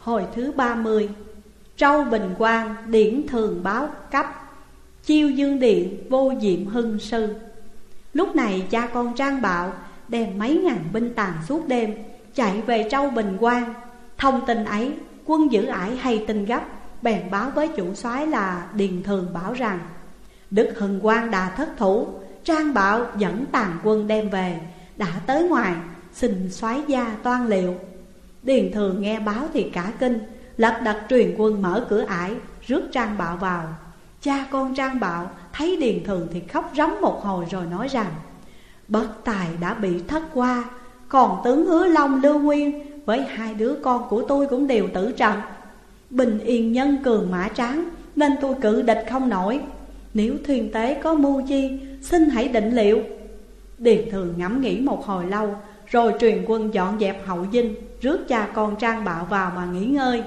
Hồi thứ 30. Trâu Bình Quang điển thường báo cấp, chiêu dương điện vô diệm hưng sư. Lúc này cha con Trang Bạo đem mấy ngàn binh tàn suốt đêm chạy về Trâu Bình Quang. Thông tin ấy quân giữ ải hay tin gấp, bèn báo với chủ soái là Điền Thường bảo rằng Đức Hưng Quang đã thất thủ. Trang Bạo dẫn tàn quân đem về, đã tới ngoài xin soái gia toan liệu. Điền Thường nghe báo thì cả kinh, lật đật truyền quân mở cửa ải, rước Trang Bạo vào. Cha con Trang Bạo thấy Điền Thường thì khóc rống một hồi rồi nói rằng bất tài đã bị thất qua, còn tướng Hứa Long, Lưu Nguyên với hai đứa con của tôi cũng đều tử trận. Bình yên nhân cường mã tráng, nên tôi cự địch không nổi. Nếu thuyền tế có mưu chi, xin hãy định liệu. Điền Thường ngẫm nghĩ một hồi lâu, rồi truyền quân dọn dẹp hậu dinh, rước cha con Trang Bạo vào mà nghỉ ngơi.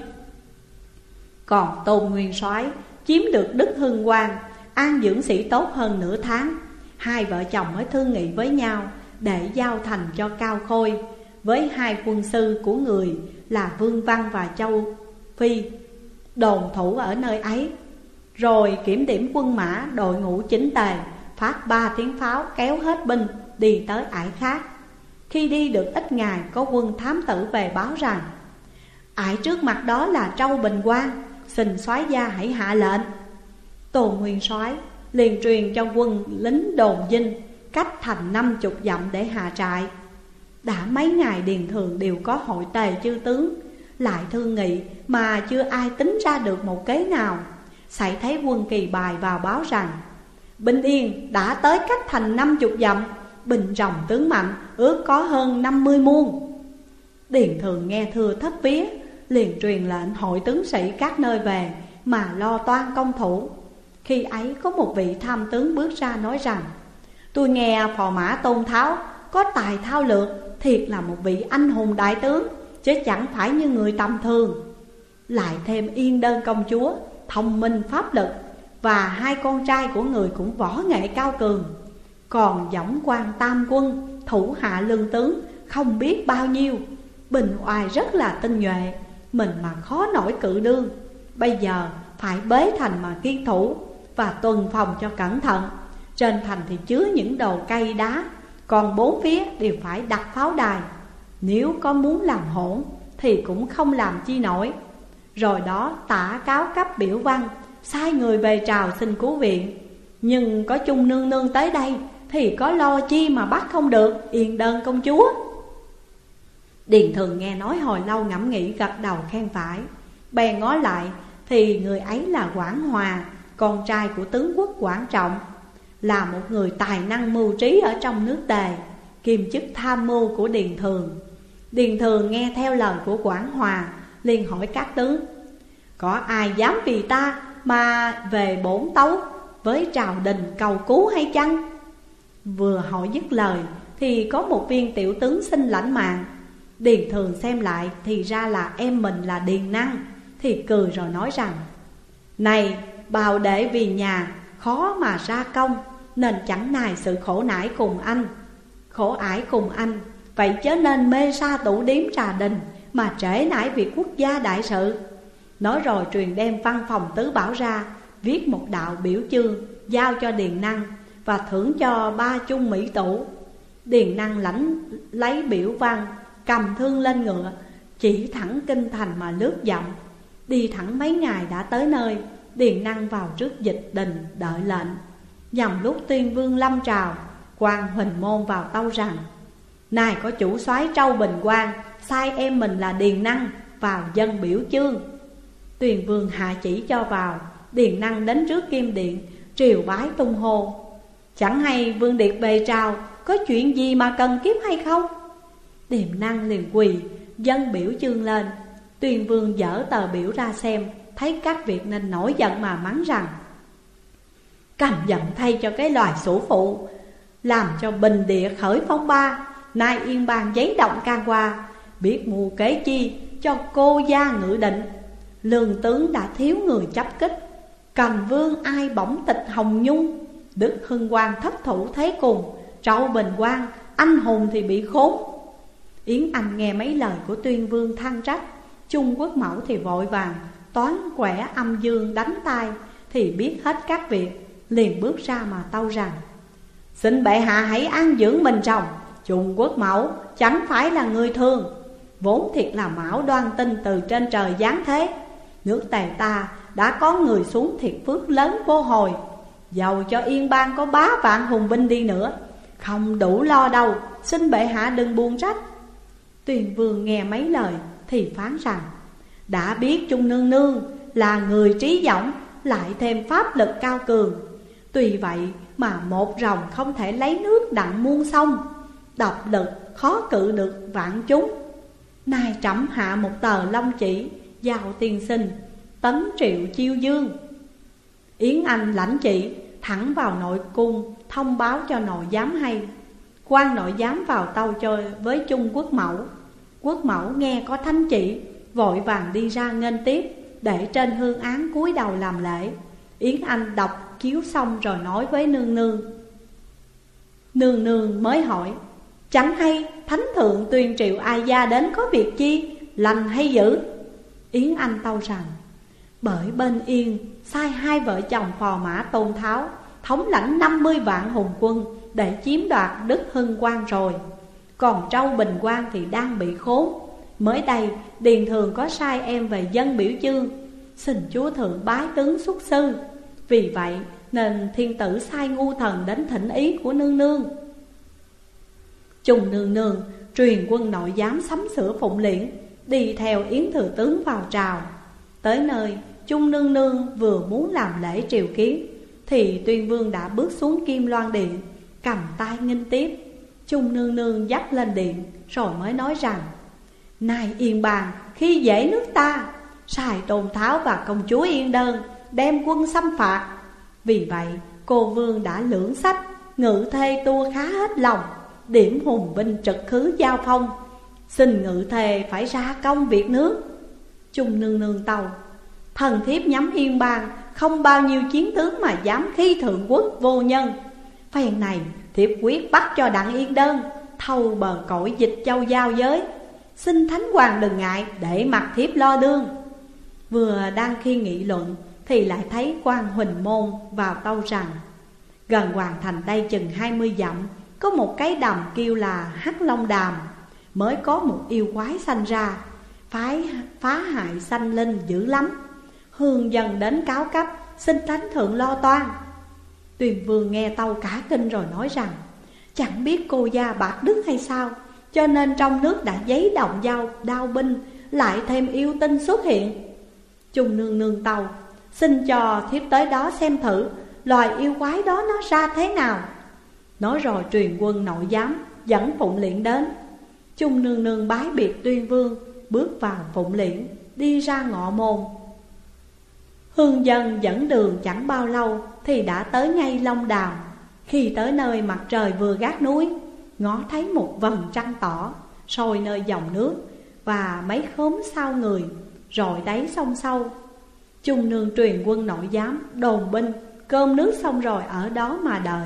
Còn Tôn Nguyên Soái chiếm được Đức Hưng Quang, an dưỡng sĩ tốt hơn nửa tháng. Hai vợ chồng mới thương nghị với nhau để giao thành cho Cao Khôi, với hai quân sư của người là Vương Văn và Châu Phi đồn thủ ở nơi ấy. Rồi kiểm điểm quân mã, đội ngũ chỉnh tề, phát 3 tiếng pháo kéo hết binh đi tới ải khác. Khi đi được ít ngày, có quân thám tử về báo rằng ải trước mặt đó là Trâu Bình Quang, xin soái gia hãy hạ lệnh. Tôn Nguyên Soái liền truyền cho quân lính đồn dinh cách thành 50 dặm để hạ trại. Đã mấy ngày Điền Thường đều có hội tề chư tướng lại thương nghị, mà chưa ai tính ra được một kế nào. Xảy thấy quân Kỳ Bài vào báo rằng binh Yên đã tới cách thành 50 dặm, binh rồng tướng mạnh ước có hơn 50 muôn. Điền Thường nghe thưa thất vía, liền truyền lệnh hội tướng sĩ các nơi về mà lo toan công thủ. Khi ấy có một vị tham tướng bước ra nói rằng tôi nghe phò mã Tôn Tháo có tài thao lược, thiệt là một vị anh hùng đại tướng, chứ chẳng phải như người tầm thường. Lại thêm Yên Đơn công chúa thông minh pháp lực, và hai con trai của người cũng võ nghệ cao cường. Còn Võng Quan Tam Quân thủ hạ lương tướng không biết bao nhiêu, bình oai rất là tinh nhuệ, mình mà khó nổi cự đương. Bây giờ phải bế thành mà kiên thủ, và tuần phòng cho cẩn thận. Trên thành thì chứa những đồ cây đá, còn bốn phía đều phải đặt pháo đài. Nếu có muốn làm hỗn thì cũng không làm chi nổi. Rồi đó tả cáo cấp biểu văn, sai người về trào xin cứu viện. Nhưng có chung nương nương tới đây thì có lo chi mà bắt không được Yên Đơn công chúa. Điền Thường nghe nói hồi lâu ngẫm nghĩ, gật đầu khen phải. Bèn ngó lại thì người ấy là Quảng Hòa, con trai của tướng quốc Quảng Trọng, là một người tài năng mưu trí ở trong nước Tề, kiêm chức tham mưu của Điền Thường. Điền Thường nghe theo lời của Quảng Hòa, liền hỏi các tướng có ai dám vì ta mà về bổn tấu với triều đình cầu cứu hay chăng? Vừa hỏi dứt lời thì có một viên tiểu tướng xin lãnh mạng. Điền Thường xem lại thì ra là em mình là Điền Năng, thì cười rồi nói rằng này, bào đệ vì nhà khó mà ra công, nên chẳng nài sự khổ ải cùng anh. Vậy chớ nên mê sa tủ điếm trà đình mà trễ nải việc quốc gia đại sự. Nói rồi truyền đem văn phòng tứ bảo ra, viết một đạo biểu chương giao cho Điền Năng, và thưởng cho 3 chung mỹ tủ. Điền Năng lãnh lấy biểu văn, cầm thương lên ngựa, chỉ thẳng kinh thành mà lướt dặm. Đi thẳng mấy ngày đã tới nơi. Điền Năng vào trước dịch đình đợi lệnh. Nhằm lúc Tuyên Vương lâm trào, quan Huỳnh Môn vào tâu rằng này, có chủ soái Trâu Bình Quang sai em mình là Điền Năng vào dân biểu chương. Tuyên Vương hạ chỉ cho vào. Điền Năng đến trước kim điện, triều bái tung hô chẳng hay Vương Điệt về trào, có chuyện gì mà cần kiếp hay không? Điền Năng liền quỳ dân biểu chương lên. Tuyên Vương dở tờ biểu ra xem, thấy các việc nên nổi giận mà mắng rằng căm giận thay cho cái loài sủ phụ, làm cho bình địa khởi phong ba. Nay yên bang giấy động can qua, biết mưu kế chi cho cô gia ngự định. Lương tướng đã thiếu người chấp kích, Cành Vương ai bỗng tịch Hồng Nhung. Đức Hưng Quang thất thủ thế cùng, Trâu Bình Quang anh hùng thì bị khốn. Yến Anh nghe mấy lời của Tuyên Vương than trách, Trung Quốc Mẫu thì vội vàng toán quẻ âm dương đánh tay, thì biết hết các việc, liền bước ra mà tâu rằng: xin bệ hạ hãy an dưỡng mình chồng. Trung Quốc Mẫu chẳng phải là người thường, vốn thiệt là mão đoan tinh từ trên trời giáng thế. Nước Tề ta đã có người xuống thiệt phước lớn vô hồi. Dầu cho Yên Bang có 3 vạn hùng binh đi nữa, không đủ lo đâu, xin bệ hạ đừng buồn trách. Tuyền Vương nghe mấy lời thì phán rằng: đã biết Trung nương nương là người trí dõng, lại thêm pháp lực cao cường, tuy vậy mà một rồng không thể lấy nước đặng muôn sông, độc lực khó cự được vạn chúng. Nay trẫm hạ một tờ long chỉ giao tiên sinh tấn triệu chiêu dương. Yến Anh lãnh chỉ thẳng vào nội cung, thông báo cho nội giám hay. Quan nội giám vào tâu chơi với Trung Quốc Mẫu. Quốc Mẫu nghe có thánh chỉ, vội vàng đi ra nghênh tiếp, để trên hương án cúi đầu làm lễ. Yến Anh đọc chiếu xong rồi nói với nương nương. Nương nương mới hỏi: chẳng hay thánh thượng tuyên triệu ai gia đến có việc chi, lành hay dữ? Yến Anh tâu rằng: bởi bên Yên sai 2 vợ chồng phò mã Tôn Tháo thống lãnh 50 vạn hùng quân để chiếm đoạt Đức Hưng Quang rồi. Còn Trâu Bình Quang thì đang bị khốn. Mới đây Điền Thường có sai em về dân biểu chương, xin chúa thượng bái tướng xuất sư. Vì vậy nên thiên tử sai ngu thần đến thỉnh ý của nương nương. Trung nương nương truyền quân nội giám sắm sửa phụng liễn, đi theo Yến thừa tướng vào trào. Tới nơi Trung nương nương vừa muốn làm lễ triều kiến, thì Tuyên Vương đã bước xuống Kim Loan Điện, cầm tay nghênh tiếp. Trung nương nương dắt lên điện, rồi mới nói rằng: nay Yên Bang khi dễ nước ta, sai Tôn Tháo và công chúa Yên Đơn đem quân xâm phạt. Vì vậy cô vương đã lưỡng sách, ngự thê tua khá hết lòng, điểm hùng binh trực khứ giao phong. Xin ngự thê phải ra công việc nước. Trung nương nương tâu: thần thiếp nhắm Yên Bang không bao nhiêu chiến tướng mà dám khi thượng quốc vô nhân. Phen này thiếp quyết bắt cho Đặng Yên Đơn thâu bờ cõi dịch châu giao giới. Xin thánh hoàng đừng ngại, để mặc thiếp lo đương. Vừa đang khi nghị luận thì lại thấy quan Huỳnh Môn vào tâu rằng: gần Hoàng Thành đây chừng 20 dặm có một cái đầm kêu là Hắc Long Đàm. Mới có một yêu quái sanh ra, phá hại sanh linh dữ lắm. Hương dân đến cáo cấp, xin thánh thượng lo toan. Tuyền Vương nghe tâu cả kinh rồi nói rằng: chẳng biết cô gia bạc đức hay sao, cho nên trong nước đã giấy động đao binh, lại thêm yêu tinh xuất hiện. Trung nương nương tâu: xin cho thiếp tới đó xem thử loài yêu quái đó nó ra thế nào. Nói rồi truyền quân nội giám dẫn Phụng Liễn đến. Trung nương nương bái biệt Tuyên Vương, bước vào Phụng Liễn, đi ra ngọ môn. Hương dân dẫn đường chẳng bao lâu thì đã tới ngay Long Đàm. Khi tới nơi mặt trời vừa gác núi, ngó thấy một vầng trăng tỏ soi nơi dòng nước và mấy khóm sao người, rồi đáy sông sâu. Trung nương truyền quân nội giám đồn binh, cơm nước xong rồi ở đó mà đợi.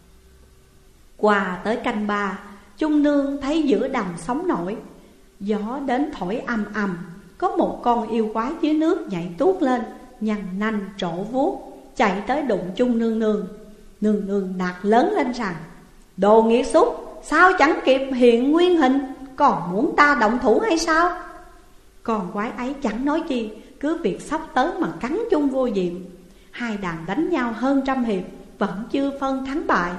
Qua tới canh 3, Trung nương thấy giữa đầm sóng nổi, gió đến thổi ầm ầm. Có một con yêu quái dưới nước nhảy tuốt lên, nhăn nanh trổ vuốt, chạy tới đụng Trung nương nương. Nương nương nạt lớn lên rằng: đồ nghiệt xúc, sao chẳng kịp hiện nguyên hình, còn muốn ta động thủ hay sao? Con quái ấy chẳng nói chi, cứ việc sắp tới mà cắn Chung vô diệm. Hai đàn đánh nhau hơn 100 hiệp, vẫn chưa phân thắng bại.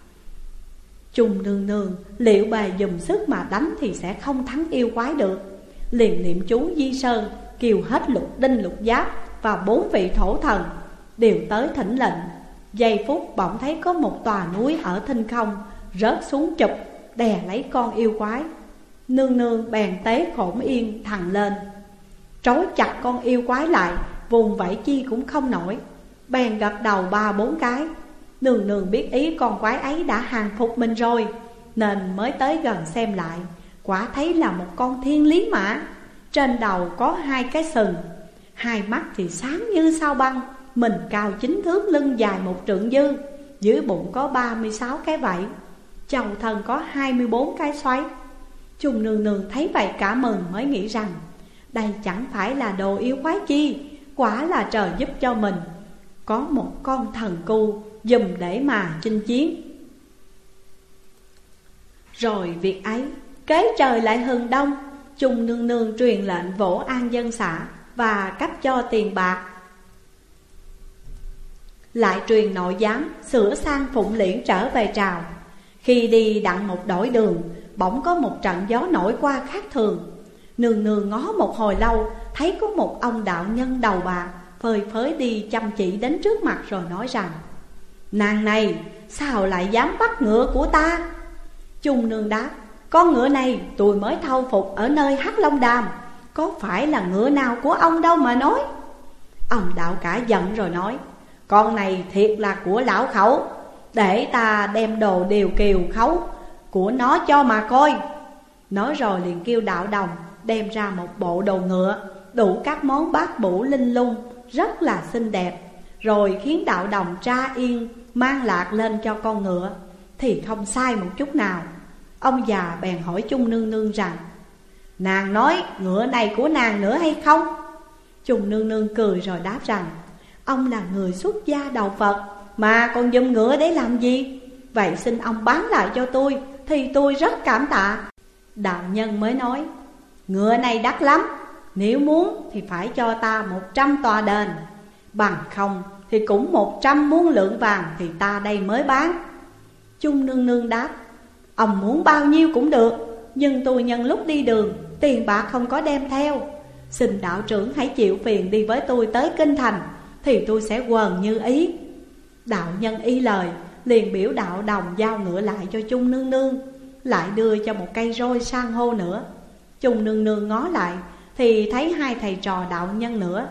Trung nương nương liệu bà dùng sức mà đánh thì sẽ không thắng yêu quái được, liền niệm chú Di Sơn, kêu hết Lục Đinh Lục Giáp và 4 vị thổ thần đều tới thỉnh lệnh. Giây phút bỗng thấy có một tòa núi ở thinh không rớt xuống chụp, đè lấy con yêu quái. Nương nương bèn tế Khổn Yên thằng lên, trói chặt con yêu quái lại, vùng vẫy chi cũng không nổi. Bèn gật đầu 3-4 cái. Nương nương biết ý con quái ấy đã hàng phục mình rồi, nên mới tới gần xem lại. Quả thấy là một con thiên lý mã, trên đầu có 2 cái sừng, 2 mắt thì sáng như sao băng, mình cao 9 thước, lưng dài 1 trượng dư, dưới bụng có 36 cái vảy, chầu thân có 24 cái xoáy. Trung nương nương thấy vậy cả mừng, mới nghĩ rằng Đây chẳng phải là đồ yêu quái chi, quả là trời giúp cho mình có một con thần cu dùm để mà chinh chiến. Rồi việc ấy, kế trời lại hừng đông, Chung nương nương truyền lệnh vỗ an dân xã và cấp cho tiền bạc. Lại truyền nội giám sửa sang phụng liễn trở về trào. Khi đi đặng một đổi đường, bỗng có một trận gió nổi qua khác thường. Nương nương ngó một hồi lâu, thấy có một ông đạo nhân đầu bạc phơi phới đi chăm chỉ đến trước mặt rồi nói rằng: Nàng này sao lại dám bắt ngựa của ta? Chung nương đáp: Con ngựa này tôi mới thâu phục ở nơi Hắc Long Đàm, có phải là ngựa nào của ông đâu mà nói. Ông đạo cả giận rồi nói: Con này thiệt là của lão khẩu, để ta đem đồ điều kiều khấu của nó cho mà coi. Nói rồi liền kêu đạo đồng đem ra một bộ đồ ngựa, đủ các món bát bủ linh lung, rất là xinh đẹp. Rồi khiến đạo đồng tra yên mang lạc lên cho con ngựa, thì không sai một chút nào. Ông già bèn hỏi Chung nương nương rằng: Nàng nói ngựa này của nàng nữa hay không? Chung nương nương cười rồi đáp rằng: Ông là người xuất gia đầu Phật, mà còn dùng ngựa để làm gì? Vậy xin ông bán lại cho tôi, thì tôi rất cảm tạ. Đạo nhân mới nói: Ngựa này đắt lắm, nếu muốn thì phải cho ta 100 tòa đền, bằng không thì cũng 100 muôn lượng vàng thì ta đây mới bán. Chung nương nương đáp: Ông muốn bao nhiêu cũng được, nhưng tôi nhân lúc đi đường tiền bạc không có đem theo. Xin đạo trưởng hãy chịu phiền đi với tôi tới kinh thành, thì tôi sẽ quần như ý. Đạo nhân y lời, liền biểu đạo đồng giao ngựa lại cho Chung nương nương, lại đưa cho một cây roi san hô nữa. Chung nương nương ngó lại thì thấy hai thầy trò đạo nhân nữa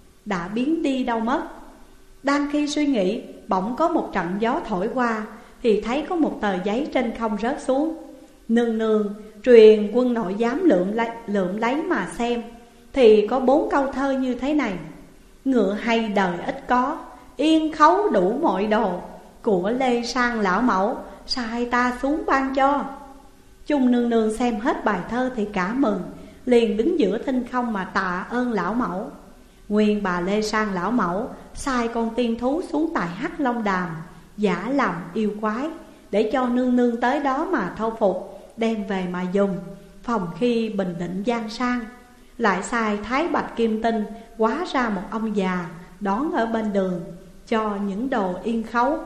đã biến đi đâu mất. Đang khi suy nghĩ, bỗng có một trận gió thổi qua, thì thấy có một tờ giấy trên không rớt xuống. Nương nương truyền quân nội giám lượm lấy mà xem, thì có 4 câu thơ như thế này: Ngựa hay đời ít có, yên khấu đủ mọi đồ, của Lê Sang lão mẫu, sai ta xuống ban cho. Chung nương nương xem hết bài thơ thì cả mừng, liền đứng giữa thinh không mà tạ ơn lão mẫu. Nguyên bà Lê Sang lão mẫu sai con tiên thú xuống tại Hắc Long Đàm, giả làm yêu quái, để cho nương nương tới đó mà thâu phục, đem về mà dùng, phòng khi bình định giang sang. Lại sai Thái Bạch Kim Tinh hóa ra một ông già đón ở bên đường, cho những đồ yên khấu.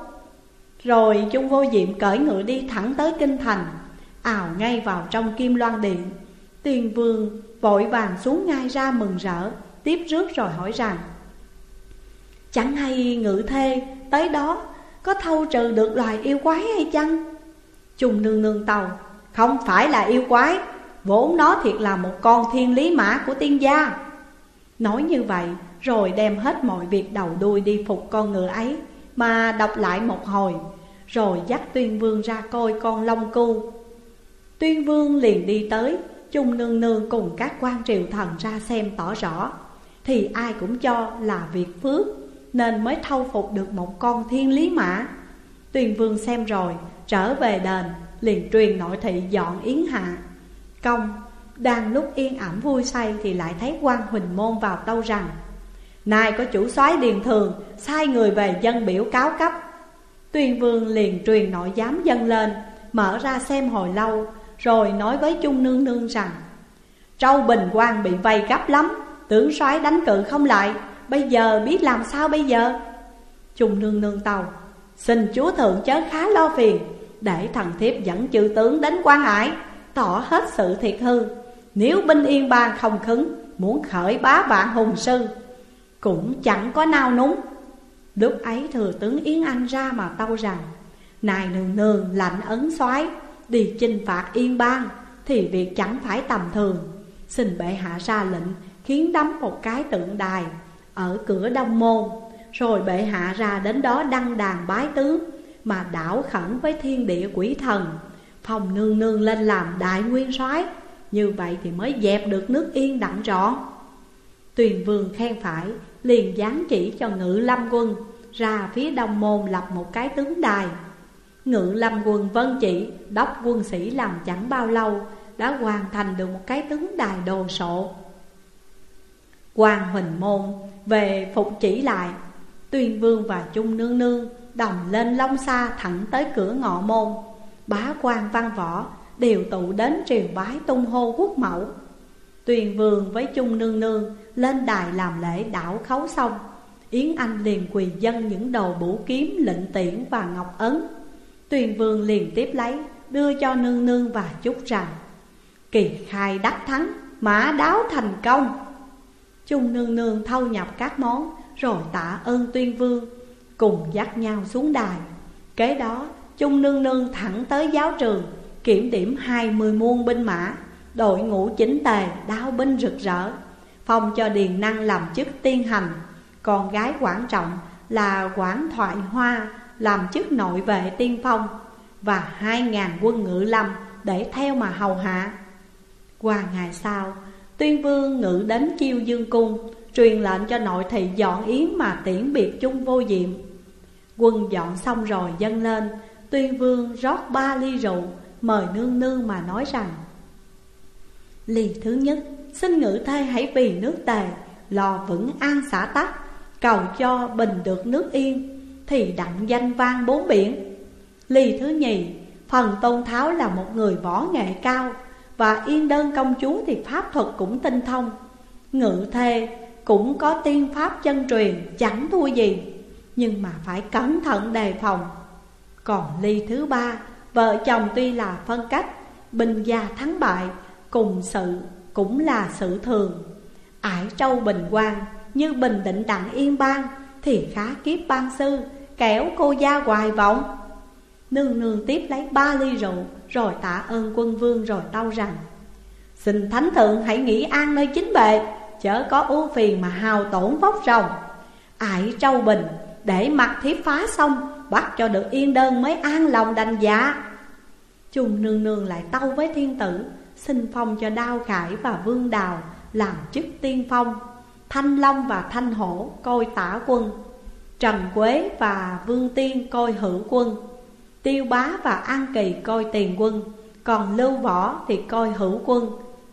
Rồi Chung Vô Diệm cởi ngựa đi thẳng tới kinh thành, ào ngay vào trong Kim Loan Điện. Tiên vương vội vàng xuống ngay ra mừng rỡ, tiếp rước rồi hỏi rằng: Chẳng hay ngự thê tới đó có thâu trừ được loài yêu quái hay chăng? Chung nương nương tàu: Không phải là yêu quái, vốn nó thiệt là một con thiên lý mã của tiên gia. Nói như vậy rồi đem hết mọi việc đầu đuôi đi phục con ngựa ấy, mà đọc lại một hồi, rồi dắt Tuyên vương ra coi con Long Cưu. Tuyên vương liền đi tới, Chung nương nương cùng các quan triều thần ra xem tỏ rõ, thì ai cũng cho là việc phước, nên mới thâu phục được một con thiên lý mã. Tuyên vương xem rồi trở về đền, liền truyền nội thị dọn yến hạ công. Đang lúc yên ẩm vui say thì lại thấy quan Huỳnh Môn vào tâu rằng: Nay có chủ soái Điền Thường sai người về dân biểu cáo cấp. Tuyên vương liền truyền nội giám dâng lên, mở ra xem hồi lâu, rồi nói với Chung nương nương rằng: Trâu Bình Quang bị vây gấp lắm, tướng soái đánh cự không lại, bây giờ biết làm sao bây giờ? Chung nương nương tâu: Xin chúa thượng chớ khá lo phiền, để thần thiếp dẫn chư tướng đến Quan Hải, tỏ hết sự thiệt hư. Nếu binh Yên Bang không khứng, muốn khởi bá vạn hùng sư, cũng chẳng có nao núng. Lúc ấy thừa tướng Yến Anh ra mà tâu rằng: Này nương nương lạnh ấn soái đi chinh phạt Yên Bang, thì việc chẳng phải tầm thường. Xin bệ hạ ra lệnh khiến đắm một cái tượng đài ở cửa Đông Môn, rồi bệ hạ ra đến đó đăng đàn bái tướng, mà đảo khẩn với thiên địa quỷ thần, phong nương nương lên làm đại nguyên soái. Như vậy thì mới dẹp được nước Yên đặng trọn. Tuyền vương khen phải, liền giáng chỉ cho Ngự Lâm quân ra phía Đông Môn lập một cái tướng đài. Ngự Lâm quân vân chỉ, đốc quân sĩ làm chẳng bao lâu, đã hoàn thành được một cái tướng đài đồ sộ. Quan Huỳnh Môn về phục chỉ lại. Tuyên Vương và Chung Nương Nương đồng lên Long Xa thẳng tới cửa ngọ môn. Bá quan văn võ đều tụ đến triều bái tung hô quốc mẫu. Tuyên Vương với Chung Nương Nương lên đài làm lễ đảo khấu xong, Yến Anh liền quỳ dâng những đồ bửu kiếm, lệnh tiễn và ngọc ấn. Tuyên Vương liền tiếp lấy đưa cho Nương Nương và chúc rằng: kỳ khai đắc thắng, mã đáo thành công. Chung Nương Nương thâu nhập các món rồi tạ ơn Tuyên Vương, cùng dắt nhau xuống đài. Kế đó Chung Nương Nương thẳng tới giáo trường, kiểm điểm 20 muôn binh mã, đội ngũ chỉnh tề, đao binh rực rỡ, phong cho Điền Năng làm chức tiên hành. Con gái Quản Trọng là Quản Thoại Hoa làm chức nội vệ tiên phong, và 2.000 quân ngự lâm để theo mà hầu hạ. Qua ngày sau, Tuyên Vương ngự đến Chiêu Dương Cung, truyền lệnh cho nội thị dọn yến mà tiễn biệt Chung Vô Diệm. Quân dọn xong rồi dâng lên, Tuyên Vương rót 3 ly rượu, mời Nương Nương mà nói rằng: ly thứ nhất, xin ngự thê hãy vì nước Tề lo vững an xã tắc, cầu cho bình được nước yên, thì đặng danh vang 4 biển. Ly thứ nhì, phần Tôn Tháo là một người võ nghệ cao, và Yên Đơn công chúa thì pháp thuật cũng tinh thông. Ngự thê cũng có tiên pháp chân truyền, chẳng thua gì, nhưng mà phải cẩn thận đề phòng. Còn ly thứ ba, vợ chồng tuy là phân cách, binh gia thắng bại cùng sự cũng là sự thường. Ải Trâu bình quan như bình định đặng yên bang, thì khá kiếp ban sư, kẻo cô gia hoài vọng. Nương Nương tiếp lấy 3 ly rượu, rồi tạ ơn quân vương rồi tâu rằng: xin thánh thượng hãy nghỉ an nơi chính bệ, chớ có ưu phiền mà hao tổn vóc rồng. Ải Trâu bình để mặc thiếp phá xong, bắt cho được Yên Đơn mới an lòng đành dạ. Chung Nương Nương lại tâu với thiên tử, xin phong cho Đao Khải và Vương Đào làm chức tiên phong, Thanh Long và Thanh Hổ coi tả quân, Trần Quế và Vương Tiên coi hữu quân, Tiêu Bá và An Kỳ coi tiền quân, còn Lưu Võ thì coi hữu quân,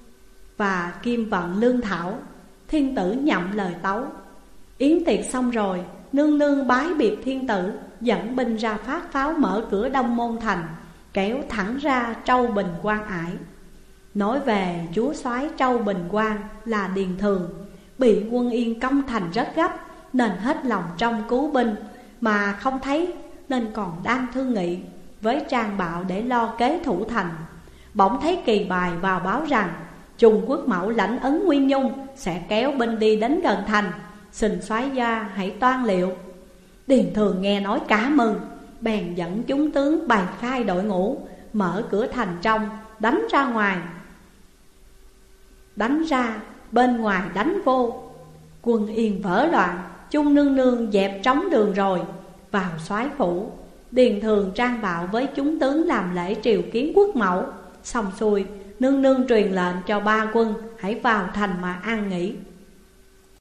và Kim Vận Lương Thảo. Thiên tử nhậm lời tấu. Yến tiệc xong rồi, Nương Nương bái biệt thiên tử, dẫn binh ra phát pháo mở cửa Đông Môn Thành, kéo thẳng ra Trâu Bình Quan ải. Nói về chúa soái Trâu Bình Quan là Điền Thường, bị quân Yên công thành rất gấp, nên hết lòng trong cứu binh, mà không thấy nên còn đang thương nghị với Trang Bạo để lo kế thủ thành. Bỗng thấy kỳ bài vào báo rằng Trung Quốc mẫu lãnh ấn Nguyên Nhung sẽ kéo binh đi đến gần thành, xin soái gia hãy toan liệu. Điền Thường nghe nói cả mừng, bèn dẫn chúng tướng bày khai đội ngũ, mở cửa thành trong, đánh ra ngoài, đánh ra, bên ngoài đánh vô. Quân Yên vỡ loạn, Chung Nương Nương dẹp trống đường rồi vào soái phủ. Điền Thường Trang Bạo với chúng tướng làm lễ triều kiến quốc mẫu. Xong xuôi, Nương Nương truyền lệnh cho 3 quân hãy vào thành mà an nghỉ.